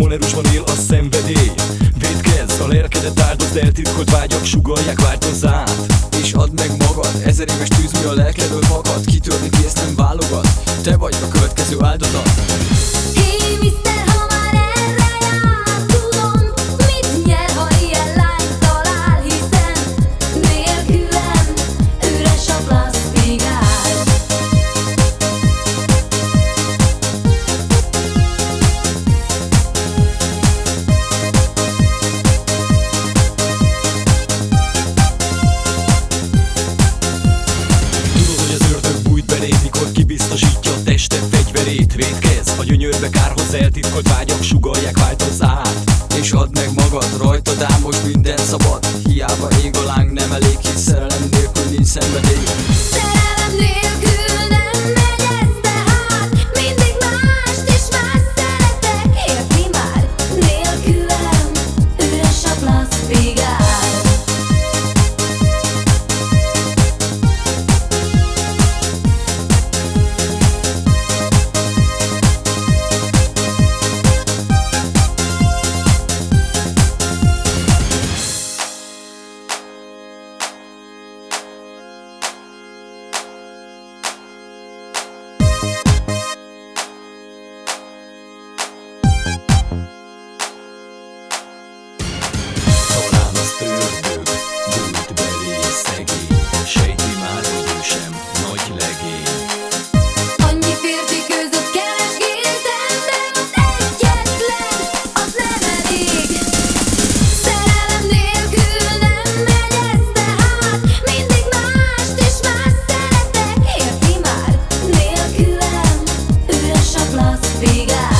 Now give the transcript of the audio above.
Monerusban él a szenvedély. Védkezz, a lelkedet áldozd, eltitkolt vágyak sugallják, változz át. És add meg magad, 1000 éves tűz, mi a lelkedből fakad. Kitörni kész nem válogat, te vagy a következő áldozat. Hey, mister, ha már erre jár, tudom, mit nyer, ha ilyen lányt talál, hiszen nélkülem üres a Las Vegas. Tudod, hogy az ördög bújt beléd, mikor kibiztosítja a tested fegyverét. Védkezz, a gyönyörbe kárhoz eltitkolt vágyak sugallják, változz át. És add meg magad, rajtad ám most minden szabad. Hiába ég a láng, nem elég, hisz szerelem nélkül nincs szenvedély. Szerelem nélkül nem megy ez tehát, mindig mást és más szeretek, érti már? Nélkülem üres a Las Vegas. Talán az ördög bújt belé szegény, sejti már, hogy ő sem nagy legény. Annyi férfi között keresgéltem, de az egyetlen, az nem elég. Szerelem nélkül nem megy ez tehát, mindig mást és mást szeretek, érti már? Nélkülem üres a Las Vegas.